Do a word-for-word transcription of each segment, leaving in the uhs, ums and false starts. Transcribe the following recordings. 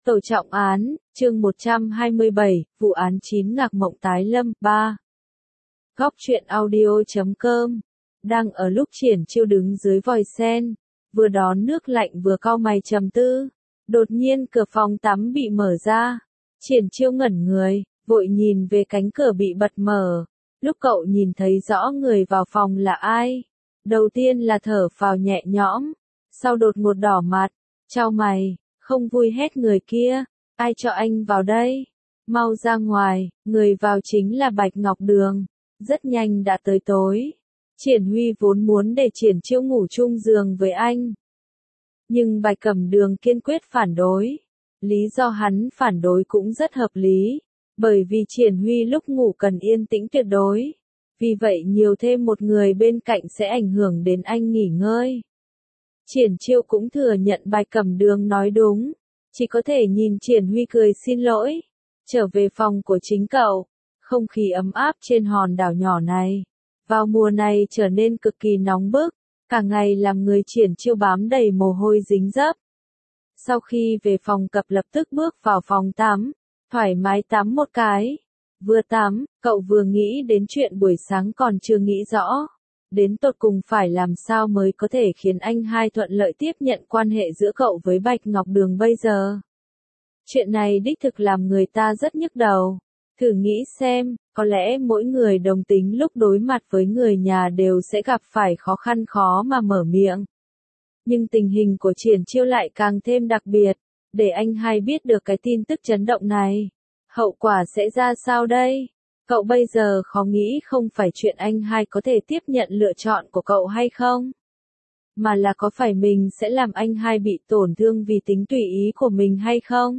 Tổ trọng án, chương một trăm hai mươi bảy, vụ án chín ngạc mộng tái lâm, ba. Góc truyện audio chấm com. Đang ở lúc Triển Chiêu đứng dưới vòi sen, vừa đón nước lạnh vừa cau mày trầm tư. Đột nhiên cửa phòng tắm bị mở ra. Triển Chiêu ngẩn người, vội nhìn về cánh cửa bị bật mở. Lúc cậu nhìn thấy rõ người vào phòng là ai, đầu tiên là thở phào nhẹ nhõm, sau đột ngột đỏ mặt, chau mày, không vui hét người kia, ai cho anh vào đây? Mau ra ngoài, người vào chính là Bạch Ngọc Đường. Rất nhanh đã tới tối. Triển Huy vốn muốn để Triển Chiêu ngủ chung giường với anh, nhưng Bạch Cẩm Đường kiên quyết phản đối. Lý do hắn phản đối cũng rất hợp lý, bởi vì Triển Huy lúc ngủ cần yên tĩnh tuyệt đối. Vì vậy nhiều thêm một người bên cạnh sẽ ảnh hưởng đến anh nghỉ ngơi. Triển Chiêu cũng thừa nhận Bạch Cẩm Đường nói đúng, chỉ có thể nhìn Triển Huy cười xin lỗi, trở về phòng của chính cậu. Không khí ấm áp trên hòn đảo nhỏ này, vào mùa này trở nên cực kỳ nóng bức, cả ngày làm người Triển Chiêu bám đầy mồ hôi dính dấp. Sau khi về phòng cập lập tức bước vào phòng tắm, thoải mái tắm một cái. Vừa tắm, cậu vừa nghĩ đến chuyện buổi sáng còn chưa nghĩ rõ. Đến tột cùng phải làm sao mới có thể khiến anh hai thuận lợi tiếp nhận quan hệ giữa cậu với Bạch Ngọc Đường bây giờ. Chuyện này đích thực làm người ta rất nhức đầu. Thử nghĩ xem, có lẽ mỗi người đồng tính lúc đối mặt với người nhà đều sẽ gặp phải khó khăn khó mà mở miệng. Nhưng tình hình của Triển Chiêu lại càng thêm đặc biệt, để anh hai biết được cái tin tức chấn động này. Hậu quả sẽ ra sao đây? Cậu bây giờ khó nghĩ không phải chuyện anh hai có thể tiếp nhận lựa chọn của cậu hay không, mà là có phải mình sẽ làm anh hai bị tổn thương vì tính tùy ý của mình hay không?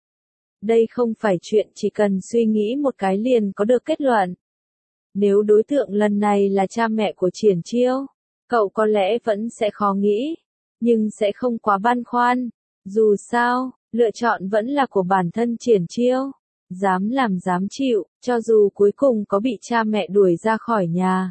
Đây không phải chuyện chỉ cần suy nghĩ một cái liền có được kết luận. Nếu đối tượng lần này là cha mẹ của Triển Chiêu, cậu có lẽ vẫn sẽ khó nghĩ, nhưng sẽ không quá băn khoăn. Dù sao, lựa chọn vẫn là của bản thân Triển Chiêu. Dám làm dám chịu, cho dù cuối cùng có bị cha mẹ đuổi ra khỏi nhà.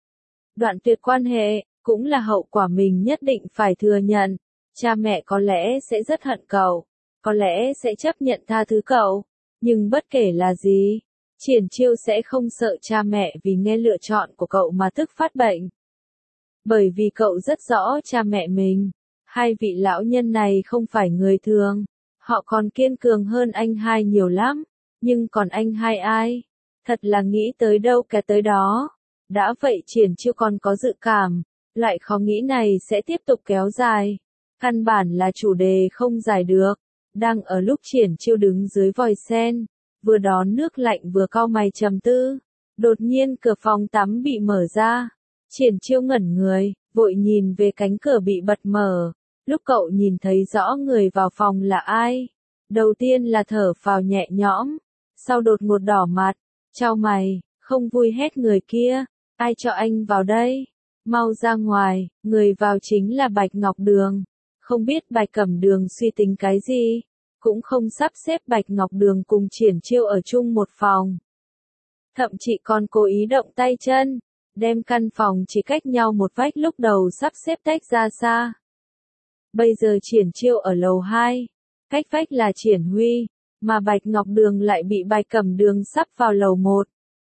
Đoạn tuyệt quan hệ, cũng là hậu quả mình nhất định phải thừa nhận. Cha mẹ có lẽ sẽ rất hận cậu, có lẽ sẽ chấp nhận tha thứ cậu, nhưng bất kể là gì, Triển Chiêu sẽ không sợ cha mẹ vì nghe lựa chọn của cậu mà tức phát bệnh. Bởi vì cậu rất rõ cha mẹ mình, hai vị lão nhân này không phải người thường, họ còn kiên cường hơn anh hai nhiều lắm. Nhưng còn anh hai ai? Thật là nghĩ tới đâu cái tới đó. Đã vậy Triển Chiêu còn có dự cảm, loại khó nghĩ này sẽ tiếp tục kéo dài. Căn bản là chủ đề không giải được. Đang ở lúc Triển Chiêu đứng dưới vòi sen, vừa đón nước lạnh vừa cau mày trầm tư. Đột nhiên cửa phòng tắm bị mở ra. Triển Chiêu ngẩn người, vội nhìn về cánh cửa bị bật mở. Lúc cậu nhìn thấy rõ người vào phòng là ai, đầu tiên là thở phào nhẹ nhõm, sau đột ngột đỏ mặt, chau mày, không vui hét người kia, ai cho anh vào đây? Mau ra ngoài, người vào chính là Bạch Ngọc Đường. Không biết Bạch Cẩm Đường suy tính cái gì, cũng không sắp xếp Bạch Ngọc Đường cùng Triển Chiêu ở chung một phòng. Thậm chí còn cố ý động tay chân, đem căn phòng chỉ cách nhau một vách lúc đầu sắp xếp tách ra xa. Bây giờ Triển Chiêu ở lầu hai, cách vách là Triển Huy, mà Bạch Ngọc Đường lại bị Bạch Cẩm Đường sắp vào lầu một.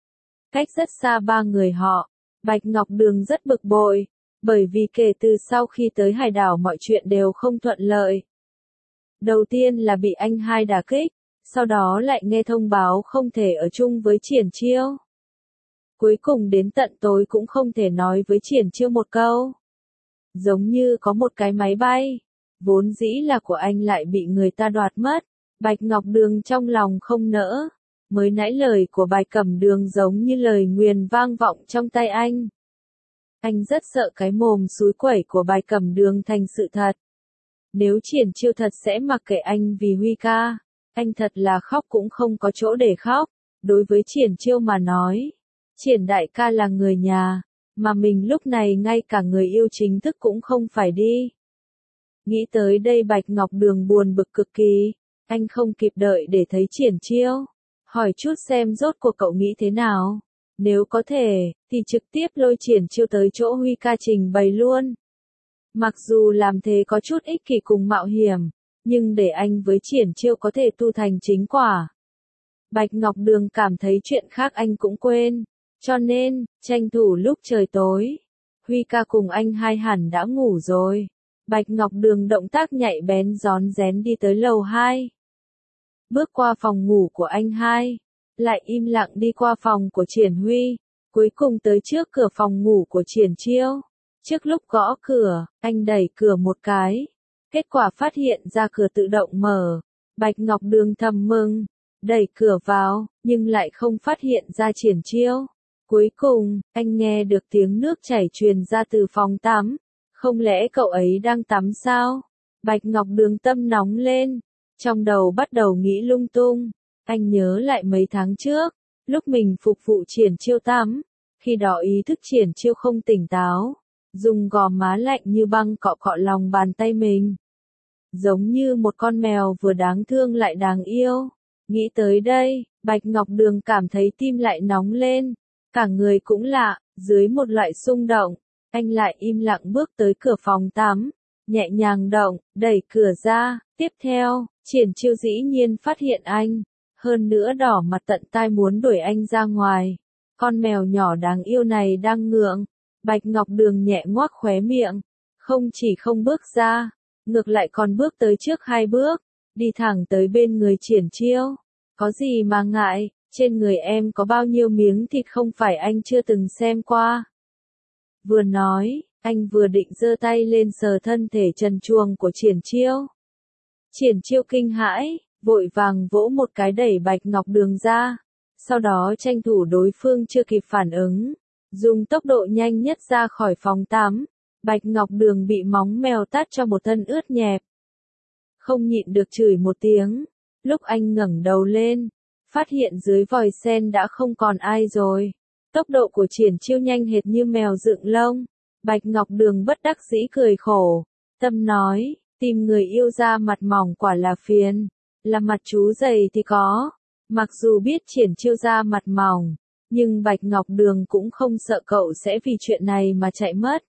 Cách rất xa ba người họ, Bạch Ngọc Đường rất bực bội, bởi vì kể từ sau khi tới hải đảo mọi chuyện đều không thuận lợi. Đầu tiên là bị anh hai đả kích, sau đó lại nghe thông báo không thể ở chung với Triển Chiêu. Cuối cùng đến tận tối cũng không thể nói với Triển Chiêu một câu. Giống như có một cái máy bay, vốn dĩ là của anh lại bị người ta đoạt mất. Bạch Ngọc Đường trong lòng không nỡ, mới nãy lời của Bạch Cẩm Đường giống như lời nguyền vang vọng trong tay anh. Anh rất sợ cái mồm xúi quẩy của Bạch Cẩm Đường thành sự thật. Nếu Triển Chiêu thật sẽ mặc kệ anh vì Huy ca, anh thật là khóc cũng không có chỗ để khóc. Đối với Triển Chiêu mà nói, Triển đại ca là người nhà, mà mình lúc này ngay cả người yêu chính thức cũng không phải đi. Nghĩ tới đây Bạch Ngọc Đường buồn bực cực kỳ. Anh không kịp đợi để thấy Triển Chiêu, hỏi chút xem rốt cuộc cậu nghĩ thế nào. Nếu có thể, thì trực tiếp lôi Triển Chiêu tới chỗ Huy ca trình bày luôn. Mặc dù làm thế có chút ích kỷ cùng mạo hiểm, nhưng để anh với Triển Chiêu có thể tu thành chính quả. Bạch Ngọc Đường cảm thấy chuyện khác anh cũng quên, cho nên, tranh thủ lúc trời tối. Huy ca cùng anh hai hẳn đã ngủ rồi. Bạch Ngọc Đường động tác nhạy bén rón rén đi tới lầu hai. Bước qua phòng ngủ của anh hai, lại im lặng đi qua phòng của Triển Huy, cuối cùng tới trước cửa phòng ngủ của Triển Chiêu. Trước lúc gõ cửa, anh đẩy cửa một cái, kết quả phát hiện ra cửa tự động mở. Bạch Ngọc Đường thầm mừng, đẩy cửa vào, nhưng lại không phát hiện ra Triển Chiêu. Cuối cùng, anh nghe được tiếng nước chảy truyền ra từ phòng tắm. Không lẽ cậu ấy đang tắm sao? Bạch Ngọc Đường tâm nóng lên, trong đầu bắt đầu nghĩ lung tung. Anh nhớ lại mấy tháng trước, lúc mình phục vụ Triển Chiêu tắm, khi đó ý thức Triển Chiêu không tỉnh táo, dùng gò má lạnh như băng cọ cọ lòng bàn tay mình. Giống như một con mèo vừa đáng thương lại đáng yêu. Nghĩ tới đây, Bạch Ngọc Đường cảm thấy tim lại nóng lên, cả người cũng lạ, dưới một loại xung động, anh lại im lặng bước tới cửa phòng tắm, nhẹ nhàng động, đẩy cửa ra, tiếp theo, Triển Chiêu dĩ nhiên phát hiện anh, hơn nữa đỏ mặt tận tai muốn đuổi anh ra ngoài. Con mèo nhỏ đáng yêu này đang ngượng. Bạch Ngọc Đường nhẹ ngoác khóe miệng, không chỉ không bước ra, ngược lại còn bước tới trước hai bước, đi thẳng tới bên người Triển Chiêu. Có gì mà ngại, trên người em có bao nhiêu miếng thịt không phải anh chưa từng xem qua. Vừa nói, anh vừa định giơ tay lên sờ thân thể trần truồng của Triển Chiêu. Triển Chiêu kinh hãi, vội vàng vỗ một cái đẩy Bạch Ngọc Đường ra, sau đó tranh thủ đối phương chưa kịp phản ứng, dùng tốc độ nhanh nhất ra khỏi phòng tắm. Bạch Ngọc Đường bị móng mèo tát cho một thân ướt nhẹp. Không nhịn được chửi một tiếng, lúc anh ngẩng đầu lên, phát hiện dưới vòi sen đã không còn ai rồi. Tốc độ của Triển Chiêu nhanh hệt như mèo dựng lông. Bạch Ngọc Đường bất đắc dĩ cười khổ, tâm nói, tìm người yêu da mặt mỏng quả là phiền, là mặt chú dày thì có. Mặc dù biết Triển Chiêu da mặt mỏng, nhưng Bạch Ngọc Đường cũng không sợ cậu sẽ vì chuyện này mà chạy mất.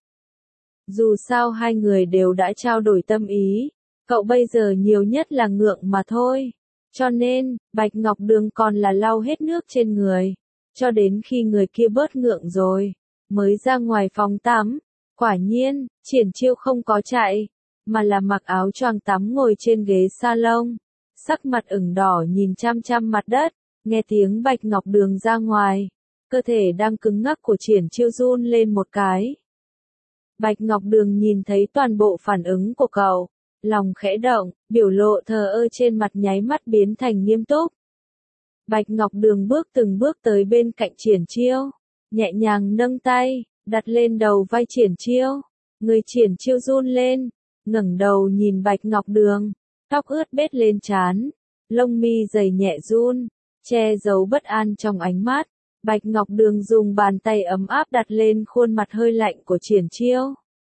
Dù sao hai người đều đã trao đổi tâm ý, cậu bây giờ nhiều nhất là ngượng mà thôi. Cho nên, Bạch Ngọc Đường còn là lau hết nước trên người, cho đến khi người kia bớt ngượng rồi, mới ra ngoài phòng tắm. Quả nhiên, Triển Chiêu không có chạy, mà là mặc áo choàng tắm ngồi trên ghế salon, sắc mặt ửng đỏ nhìn chăm chăm mặt đất, nghe tiếng Bạch Ngọc Đường ra ngoài, cơ thể đang cứng ngắc của Triển Chiêu run lên một cái. Bạch Ngọc Đường nhìn thấy toàn bộ phản ứng của cậu, lòng khẽ động, biểu lộ thờ ơ trên mặt nháy mắt biến thành nghiêm túc. Bạch Ngọc Đường bước từng bước tới bên cạnh Triển Chiêu, nhẹ nhàng nâng tay, đặt lên đầu vai Triển Chiêu. Người Triển Chiêu run lên, ngẩng đầu nhìn Bạch Ngọc Đường, tóc ướt bết lên trán, lông mi dày nhẹ run, che giấu bất an trong ánh mắt. Bạch Ngọc Đường dùng bàn tay ấm áp đặt lên khuôn mặt hơi lạnh của Triển Chiêu.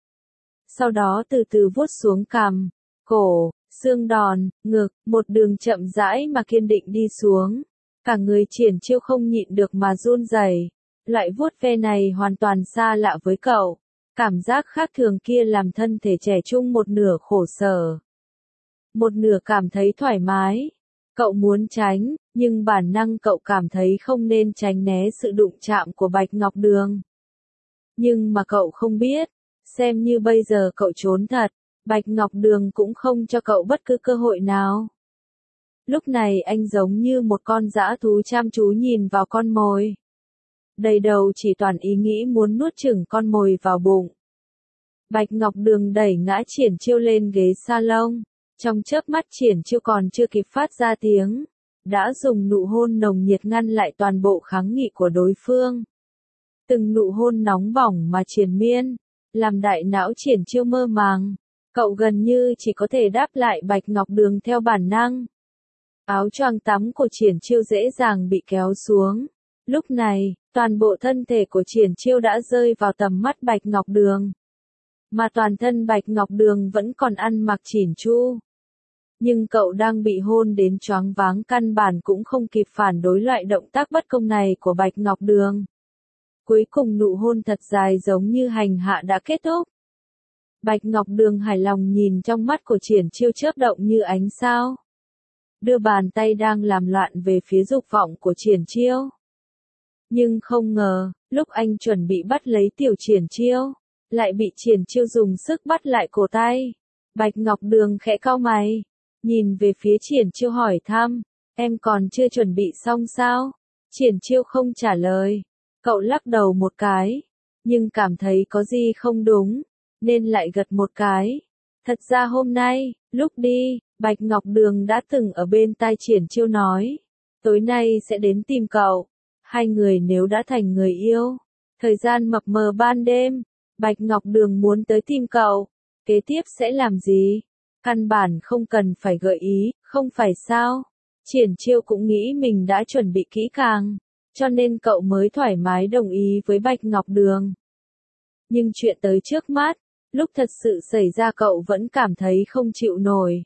Sau đó từ từ vuốt xuống cằm, cổ, xương đòn, ngực, một đường chậm rãi mà kiên định đi xuống. Cả người Triển Chiêu không nhịn được mà run rẩy. Loại vuốt ve này hoàn toàn xa lạ với cậu. Cảm giác khác thường kia làm thân thể trẻ trung một nửa khổ sở, một nửa cảm thấy thoải mái. Cậu muốn tránh, nhưng bản năng cậu cảm thấy không nên tránh né sự đụng chạm của Bạch Ngọc Đường. Nhưng mà cậu không biết, xem như bây giờ cậu trốn thật, Bạch Ngọc Đường cũng không cho cậu bất cứ cơ hội nào. Lúc này anh giống như một con dã thú chăm chú nhìn vào con mồi. Đầy đầu chỉ toàn ý nghĩ muốn nuốt chửng con mồi vào bụng. Bạch Ngọc Đường đẩy ngã Triển Chiêu lên ghế salon. Trong chớp mắt Triển Chiêu còn chưa kịp phát ra tiếng, đã dùng nụ hôn nồng nhiệt ngăn lại toàn bộ kháng nghị của đối phương. Từng nụ hôn nóng bỏng mà triền miên, làm đại não Triển Chiêu mơ màng. Cậu gần như chỉ có thể đáp lại Bạch Ngọc Đường theo bản năng. Áo choàng tắm của Triển Chiêu dễ dàng bị kéo xuống. Lúc này, toàn bộ thân thể của Triển Chiêu đã rơi vào tầm mắt Bạch Ngọc Đường. Mà toàn thân Bạch Ngọc Đường vẫn còn ăn mặc chỉn chu. Nhưng cậu đang bị hôn đến choáng váng, căn bản cũng không kịp phản đối loại động tác bất công này của Bạch Ngọc Đường. Cuối cùng nụ hôn thật dài giống như hành hạ đã kết thúc. Bạch Ngọc Đường hài lòng nhìn trong mắt của Triển Chiêu chớp động như ánh sao. Đưa bàn tay đang làm loạn về phía dục vọng của Triển Chiêu. Nhưng không ngờ, lúc anh chuẩn bị bắt lấy tiểu Triển Chiêu, lại bị Triển Chiêu dùng sức bắt lại cổ tay. Bạch Ngọc Đường khẽ cau mày, nhìn về phía Triển Chiêu hỏi thăm, em còn chưa chuẩn bị xong sao? Triển Chiêu không trả lời, cậu lắc đầu một cái, nhưng cảm thấy có gì không đúng, nên lại gật một cái. Thật ra hôm nay, lúc đi, Bạch Ngọc Đường đã từng ở bên tai Triển Chiêu nói, tối nay sẽ đến tìm cậu. Hai người nếu đã thành người yêu, thời gian mập mờ ban đêm, Bạch Ngọc Đường muốn tới tìm cậu, kế tiếp sẽ làm gì? Căn bản không cần phải gợi ý, không phải sao? Triển Chiêu cũng nghĩ mình đã chuẩn bị kỹ càng, cho nên cậu mới thoải mái đồng ý với Bạch Ngọc Đường. Nhưng chuyện tới trước mắt, lúc thật sự xảy ra cậu vẫn cảm thấy không chịu nổi.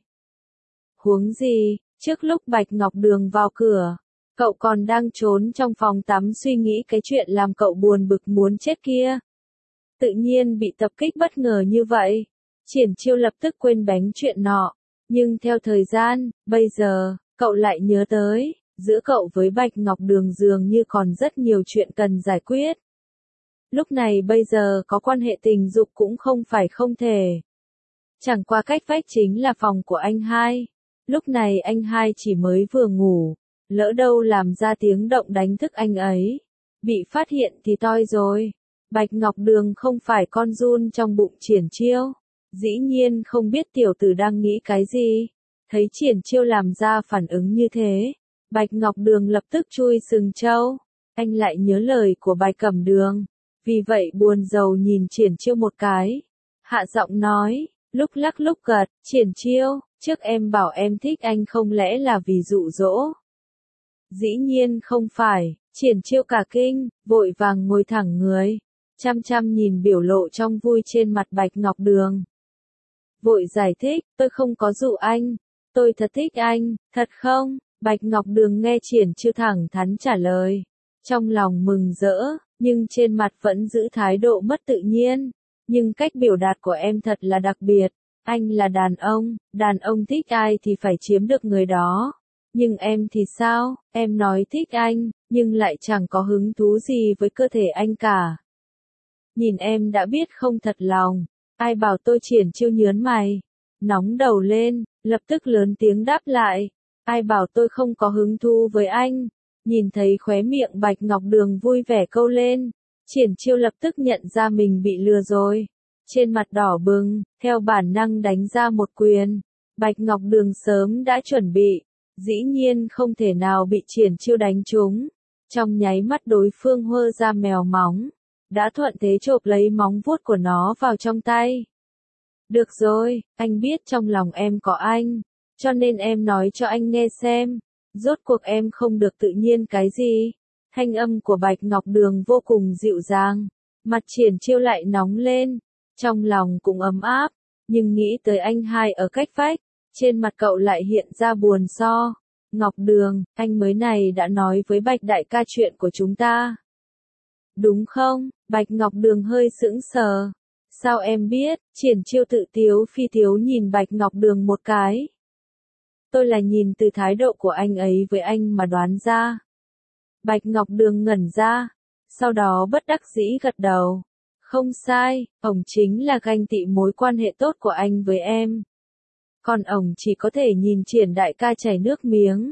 Huống gì, trước lúc Bạch Ngọc Đường vào cửa, cậu còn đang trốn trong phòng tắm suy nghĩ cái chuyện làm cậu buồn bực muốn chết kia. Tự nhiên bị tập kích bất ngờ như vậy, Triển Chiêu lập tức quên bánh chuyện nọ. Nhưng theo thời gian, bây giờ, cậu lại nhớ tới, giữa cậu với Bạch Ngọc Đường dường như còn rất nhiều chuyện cần giải quyết. Lúc này bây giờ có quan hệ tình dục cũng không phải không thể. Chẳng qua cách vách chính là phòng của anh hai. Lúc này anh hai chỉ mới vừa ngủ, lỡ đâu làm ra tiếng động đánh thức anh ấy. Bị phát hiện thì toi rồi. Bạch Ngọc Đường không phải con giun trong bụng Triển Chiêu. Dĩ nhiên không biết tiểu tử đang nghĩ cái gì. Thấy Triển Chiêu làm ra phản ứng như thế, Bạch Ngọc Đường lập tức chui sừng trâu. Anh lại nhớ lời của Bạch Cẩm Đường. Vì vậy buồn rầu nhìn Triển Chiêu một cái. Hạ giọng nói, lúc lắc lúc gật, Triển Chiêu, trước em bảo em thích anh không lẽ là vì dụ dỗ? Dĩ nhiên không phải, Triển Chiêu cả kinh, vội vàng ngồi thẳng người, chăm chăm nhìn biểu lộ trong vui trên mặt Bạch Ngọc Đường. Vội giải thích, tôi không có dụ anh, tôi thật thích anh, thật không? Bạch Ngọc Đường nghe Triển Chiêu thẳng thắn trả lời, trong lòng mừng rỡ, nhưng trên mặt vẫn giữ thái độ mất tự nhiên. Nhưng cách biểu đạt của em thật là đặc biệt, anh là đàn ông, đàn ông thích ai thì phải chiếm được người đó. Nhưng em thì sao, em nói thích anh, nhưng lại chẳng có hứng thú gì với cơ thể anh cả. Nhìn em đã biết không thật lòng, ai bảo tôi? Triển Chiêu nhớn mày, nóng đầu lên, lập tức lớn tiếng đáp lại, ai bảo tôi không có hứng thú với anh? Nhìn thấy khóe miệng Bạch Ngọc Đường vui vẻ câu lên, Triển Chiêu lập tức nhận ra mình bị lừa rồi. Trên mặt đỏ bừng, theo bản năng đánh ra một quyền. Bạch Ngọc Đường sớm đã chuẩn bị, dĩ nhiên không thể nào bị Triển Chiêu đánh trúng. Trong nháy mắt đối phương hơ ra mèo móng, đã thuận thế chộp lấy móng vuốt của nó vào trong tay. Được rồi, anh biết trong lòng em có anh, cho nên em nói cho anh nghe xem, rốt cuộc em không được tự nhiên cái gì? Thanh âm của Bạch Ngọc Đường vô cùng dịu dàng, mặt Triển Chiêu lại nóng lên, trong lòng cũng ấm áp, nhưng nghĩ tới anh hai ở cách vách, trên mặt cậu lại hiện ra buồn so. Ngọc Đường, anh mới này đã nói với Bạch đại ca chuyện của chúng ta. Đúng không? Bạch Ngọc Đường hơi sững sờ. Sao em biết? Triển Chiêu tự tiếu phi tiếu nhìn Bạch Ngọc Đường một cái. Tôi là nhìn từ thái độ của anh ấy với anh mà đoán ra. Bạch Ngọc Đường ngẩn ra, sau đó bất đắc dĩ gật đầu. Không sai, ổng chính là ganh tị mối quan hệ tốt của anh với em. Còn ổng chỉ có thể nhìn Triển đại ca chảy nước miếng.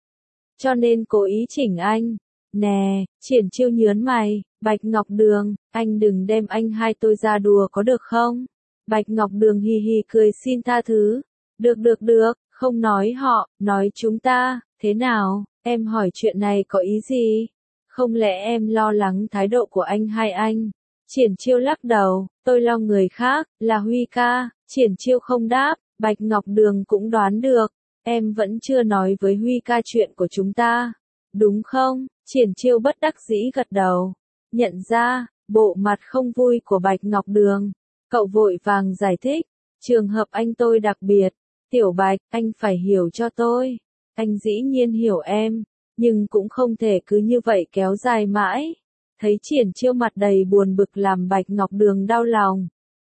Cho nên cố ý chỉnh anh. Nè, Triển Chiêu nhớn mày, Bạch Ngọc Đường, anh đừng đem anh hai tôi ra đùa có được không? Bạch Ngọc Đường hì hì cười xin tha thứ. Được được được, không nói họ, nói chúng ta, thế nào, em hỏi chuyện này có ý gì? Không lẽ em lo lắng thái độ của anh hai anh? Triển Chiêu lắc đầu, tôi lo người khác, là Huy ca. Triển Chiêu không đáp, Bạch Ngọc Đường cũng đoán được, em vẫn chưa nói với Huy ca chuyện của chúng ta, đúng không? Triển Chiêu bất đắc dĩ gật đầu, nhận ra, bộ mặt không vui của Bạch Ngọc Đường, cậu vội vàng giải thích, trường hợp anh tôi đặc biệt, Tiểu Bạch, anh phải hiểu cho tôi, anh dĩ nhiên hiểu em, nhưng cũng không thể cứ như vậy kéo dài mãi. Thấy Triển Chiêu mặt đầy buồn bực làm Bạch Ngọc Đường đau lòng.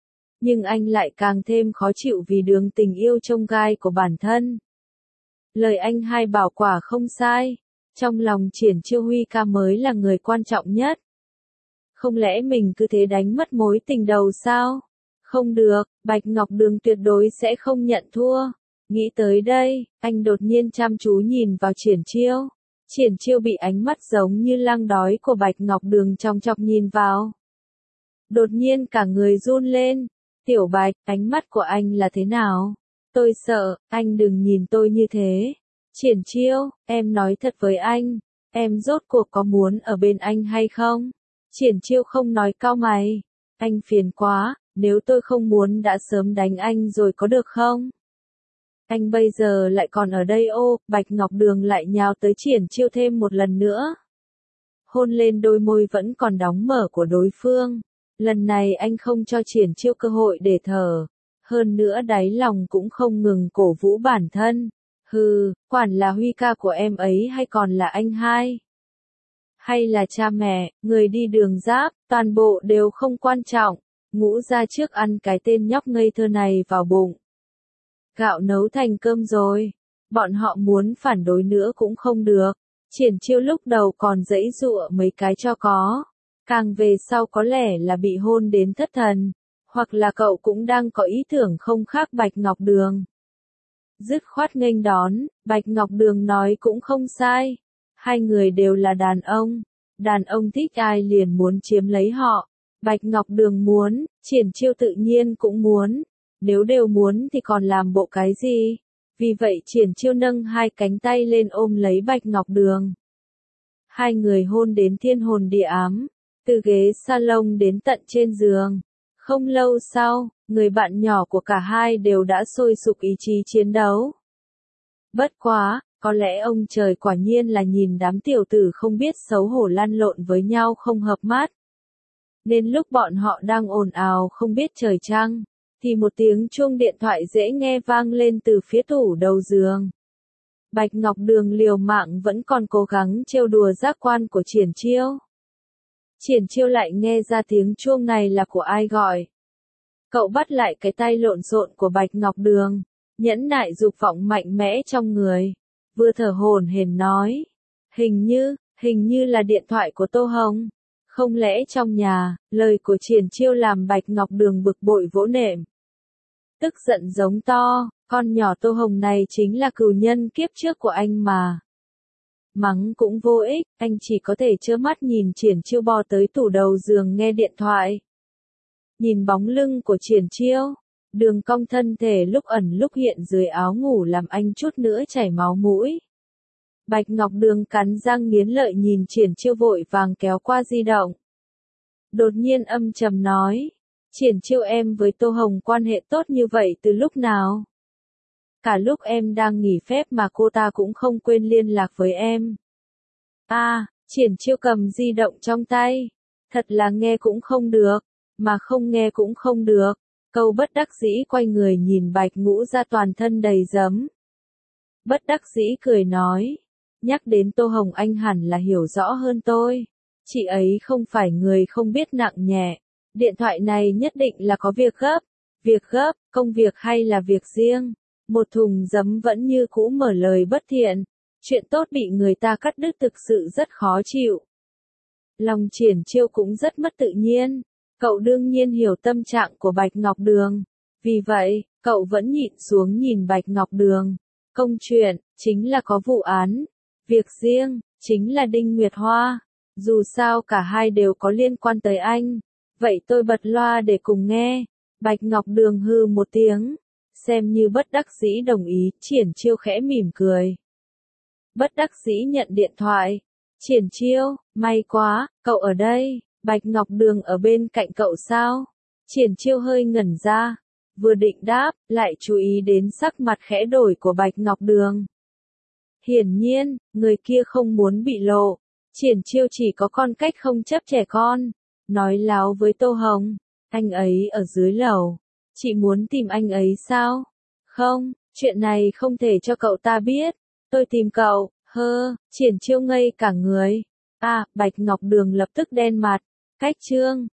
nhưng anh lại càng thêm khó chịu vì đường tình yêu chông gai của bản thân. Lời anh hai bảo quả không sai, trong lòng Triển Chiêu Huy ca mới là người quan trọng nhất. Không lẽ mình cứ thế đánh mất mối tình đầu sao? Không được, Bạch Ngọc Đường tuyệt đối sẽ không nhận thua. Nghĩ tới đây, anh đột nhiên chăm chú nhìn vào Triển Chiêu. Triển Chiêu bị ánh mắt giống như lăng đói của Bạch Ngọc Đường chòng chọc nhìn vào. Đột nhiên cả người run lên. Tiểu Bạch, ánh mắt của anh là thế nào? Tôi sợ, anh đừng nhìn tôi như thế. Triển Chiêu, em nói thật với anh, em rốt cuộc có muốn ở bên anh hay không? Triển Chiêu không nói cau mày. Anh phiền quá, nếu tôi không muốn đã sớm đánh anh rồi có được không? Anh bây giờ lại còn ở đây ô, Bạch Ngọc Đường lại nhào tới Triển Chiêu thêm một lần nữa. Hôn lên đôi môi vẫn còn đóng mở của đối phương. Lần này anh không cho Triển Chiêu cơ hội để thở. Hơn nữa đáy lòng cũng không ngừng cổ vũ bản thân. Hừ, quản là Huy ca của em ấy hay còn là anh hai? Hay là cha mẹ, người đi đường giáp, toàn bộ đều không quan trọng. Ngũ ra trước ăn cái tên nhóc ngây thơ này vào bụng. Gạo nấu thành cơm rồi. Bọn họ muốn phản đối nữa cũng không được. Triển Chiêu lúc đầu còn giãy giụa mấy cái cho có. Càng về sau có lẽ là bị hôn đến thất thần. Hoặc là cậu cũng đang có ý tưởng không khác Bạch Ngọc Đường. Dứt khoát nghênh đón, Bạch Ngọc Đường nói cũng không sai. Hai người đều là đàn ông. Đàn ông thích ai liền muốn chiếm lấy họ. Bạch Ngọc Đường muốn, Triển Chiêu tự nhiên cũng muốn. Nếu đều muốn thì còn làm bộ cái gì? Vì vậy Triển Chiêu nâng hai cánh tay lên ôm lấy Bạch Ngọc Đường. Hai người hôn đến thiên hồn địa ám. Từ ghế salon đến tận trên giường. Không lâu sau, người bạn nhỏ của cả hai đều đã sôi sục ý chí chiến đấu. Bất quá, có lẽ ông trời quả nhiên là nhìn đám tiểu tử không biết xấu hổ lăn lộn với nhau không hợp mắt. Nên lúc bọn họ đang ồn ào không biết trời trăng, thì một tiếng chuông điện thoại dễ nghe vang lên từ phía tủ đầu giường. Bạch Ngọc Đường liều mạng vẫn còn cố gắng trêu đùa giác quan của Triển Chiêu. Triển Chiêu lại nghe ra tiếng chuông này là của ai gọi. Cậu bắt lại cái tay lộn xộn của Bạch Ngọc Đường, nhẫn nại dục vọng mạnh mẽ trong người, vừa thở hổn hển nói, hình như, hình như là điện thoại của Tô Hồng. Không lẽ trong nhà, lời của Triển Chiêu làm Bạch Ngọc Đường bực bội vỗ nệm. Tức giận giống to, con nhỏ Tô Hồng này chính là cừu nhân kiếp trước của anh mà. Mắng cũng vô ích, anh chỉ có thể trơ mắt nhìn Triển Chiêu bò tới tủ đầu giường nghe điện thoại. Nhìn bóng lưng của Triển Chiêu, đường cong thân thể lúc ẩn lúc hiện dưới áo ngủ làm anh chút nữa chảy máu mũi. Bạch Ngọc Đường cắn răng nghiến lợi nhìn Triển Chiêu vội vàng kéo qua di động. Đột nhiên âm trầm nói, Triển Chiêu em với Tô Hồng quan hệ tốt như vậy từ lúc nào? Cả lúc em đang nghỉ phép mà cô ta cũng không quên liên lạc với em. À, Triển Chiêu cầm di động trong tay. Thật là nghe cũng không được, mà không nghe cũng không được. Câu bất đắc dĩ quay người nhìn Bạch Ngũ ra toàn thân đầy giấm. Bất đắc dĩ cười nói, nhắc đến Tô Hồng anh hẳn là hiểu rõ hơn tôi. Chị ấy không phải người không biết nặng nhẹ. Điện thoại này nhất định là có việc gấp. Việc gấp, công việc hay là việc riêng? Một thùng giấm vẫn như cũ mở lời bất thiện. Chuyện tốt bị người ta cắt đứt thực sự rất khó chịu. Lòng Triển Chiêu cũng rất mất tự nhiên. Cậu đương nhiên hiểu tâm trạng của Bạch Ngọc Đường. Vì vậy, cậu vẫn nhịn xuống nhìn Bạch Ngọc Đường. Công chuyện, chính là có vụ án. Việc riêng, chính là Đinh Nguyệt Hoa. Dù sao cả hai đều có liên quan tới anh. Vậy tôi bật loa để cùng nghe. Bạch Ngọc Đường hư một tiếng. Xem như bất đắc dĩ đồng ý, Triển Chiêu khẽ mỉm cười. Bất đắc dĩ nhận điện thoại. Triển Chiêu, may quá, cậu ở đây. Bạch Ngọc Đường ở bên cạnh cậu sao? Triển Chiêu hơi ngẩn ra. Vừa định đáp, lại chú ý đến sắc mặt khẽ đổi của Bạch Ngọc Đường. Hiển nhiên, người kia không muốn bị lộ. Triển Chiêu chỉ có con cách không chấp trẻ con. Nói láo với Tô Hồng. Anh ấy ở dưới lầu. Chị muốn tìm anh ấy sao? Không, chuyện này không thể cho cậu ta biết. Tôi tìm cậu, hơ, Triển Chiêu ngây cả người. À, Bạch Ngọc Đường lập tức đen mặt. Cách chương,